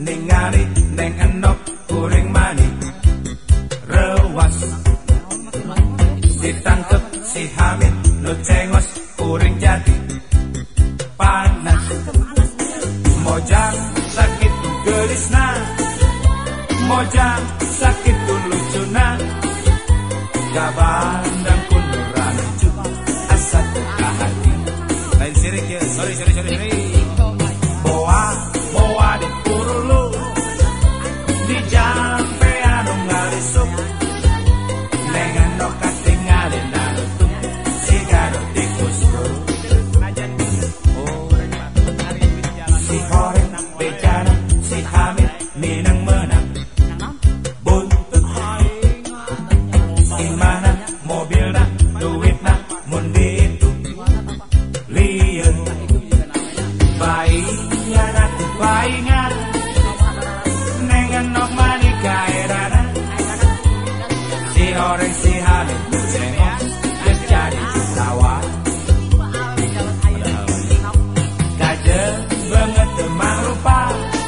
ningali neng enok kuring mani rewas ditangkep si Hamid nu cengos kuring jadi panas mojang sakit tu gelisna mojang sakit tu lucuna gabandang kunduran asa teka hati lain sirik ya sorry boa di purulu di jampe anu ngalisuk nengan no katingali narutuk si gado tikus bro si horeng bejana si Hamid minang menang buntut imana mobilna duitna mundi itu liun baingan nengan nok mani kairana si horeng si Hamid cengos jadi tawa gajah banget demang rupa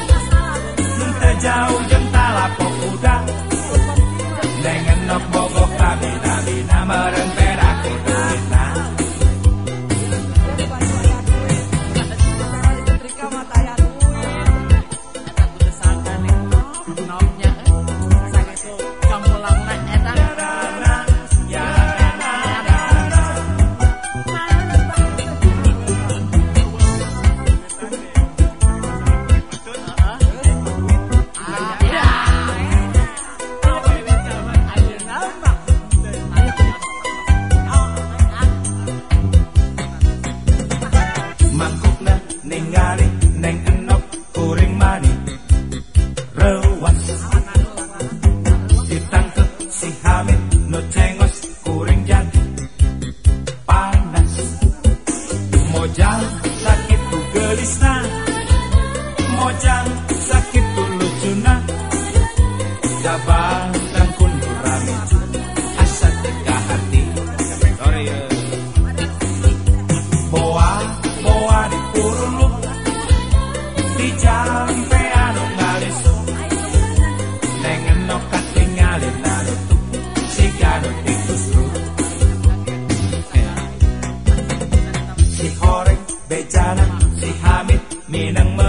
jauh jeng talapok kuda dengan nok bogok bina mereng perak duitna mangkukna ningali neng enok kuring mani rewas ditangkep si Hamid nu cengos kuring jadi panas mojang sakit tu gelisna mojang sakit tu lucuna jabang kunduran asa teka hati sorry ya boa di purulu di jampe anu ngalisuk nengen no katingali narutuk si gado tikus bro si horeng bejana si Hamid minang